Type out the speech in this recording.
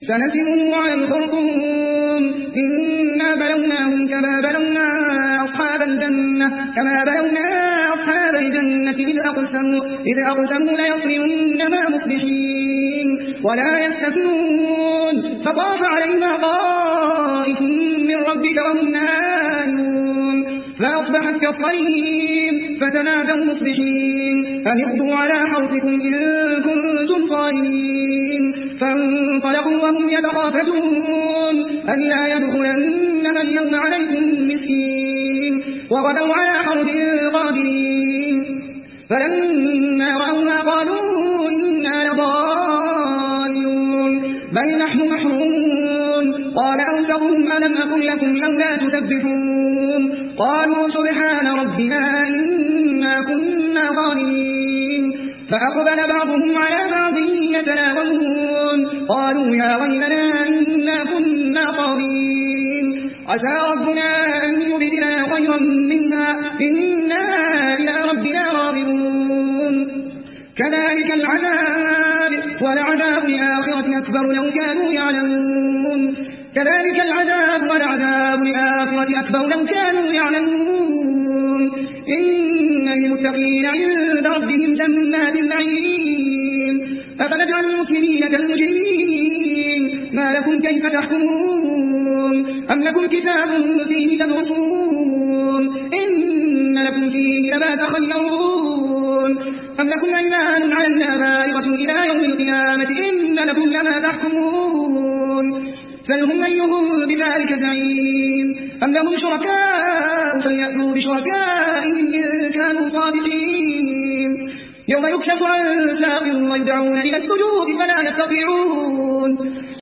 سنسمه على الخرطوم إنا بلوناهم كما بلونا أصحاب الجنة إذ أقسموا ليصرمنها مصبحين ولا يستثنون فطاف عليها طائف من ربك وهم نائمون فأصبحت كالصريم فتنادوا مصبحين أن اغدوا على حرثكم إن كنتم صارمين فانطلقوا وهم يتخافتون ألا يدخلنها اليوم عليكم مسكين وغدوا على حرد قادرين فلما رأوها قالوا إنا لضالون بل نحن محرومون قال أوسطهم ألم أقل لكم لولا تسبحون قالوا سبحان ربنا إنا كنا ظالمين فأقبل بعضهم على بعض يتلاومون قالوا يا ويلنا إنا كنا طاغين عسى ربنا أن يبدلنا خيرا منها إنا إلى ربنا راغبون كذلك العذاب ولعذاب الآخرة أكبر لو كانوا يعلمون كذلك العذاب ولعذاب الآخرة أكبر لو كانوا يعلمون إن المتقين عند ربهم جنات النعيم أفنجعل المسلمين كالمجرمين ما لكم كيف تحكمون أم لكم كتاب فيه تدرسون إن لكم فيه لما تخيرون أم لكم أيمان علينا بالغة إلى يوم القيامة إن لكم لما تحكمون فلهم أيهم بذلك زعيم أم لهم شركاء فليأتوا بشركائهم إن كانوا صادقين يوم يكشف عن ساق ويدعون إلى السجود فلا يستطيعون